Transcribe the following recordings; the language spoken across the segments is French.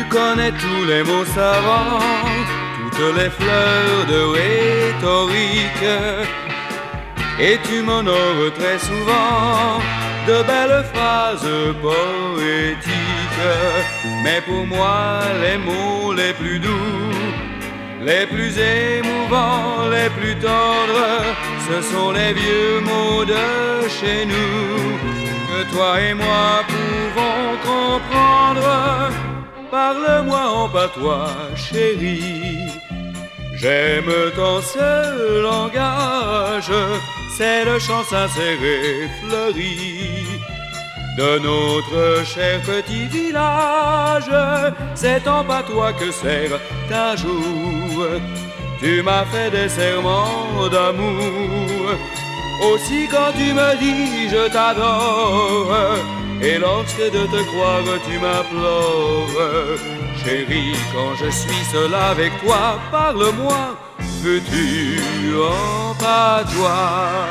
connais tous les mots savants, toutes les fleurs de rhétorique, et tu m'honores très souvent de belles phrases poétiques. Mais pour moi, les mots les plus doux, les plus émouvants, les plus tendres, ce sont les vieux mots de chez nous, que toi et moi pouvons comprendre. Parle-moi en patois, chérie. J'aime ton seul langage, c'est le chant sincère et fleuri de notre cher petit village. C'est en patois que sert ta joue. Tu m'as fait des serments d'amour. Aussi quand tu me dis je t'adore, et lorsque de te croire tu m'implores. Chérie, quand je suis seul avec toi, parle-moi, veux-tu en patois?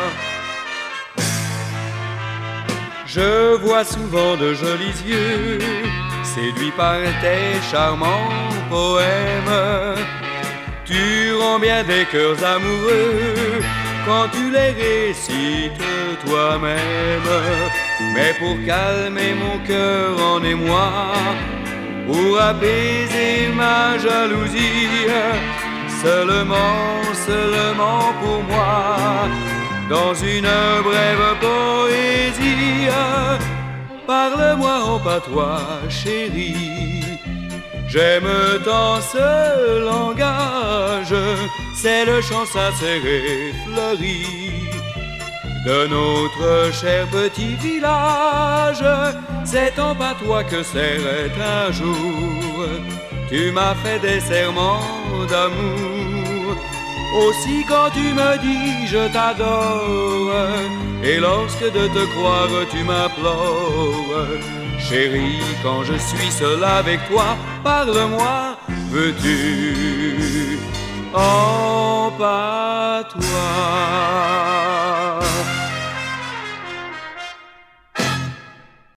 Je vois souvent de jolis yeux, séduits par tes charmants poèmes. Tu rends bien des cœurs amoureux quand tu les récites toi-même. Mais pour calmer mon cœur en émoi, pour apaiser ma jalousie, seulement pour moi, dans une brève poésie, parle-moi en patois, chérie. J'aime tant ce langage, c'est le chant sincère et fleuri de notre cher petit village. C'est en patois que sert un jour. Tu m'as fait des serments d'amour. Aussi quand tu me dis je t'adore, et lorsque de te croire tu m'implores. Chérie, quand je suis seul avec toi, parle-moi, veux-tu en patois?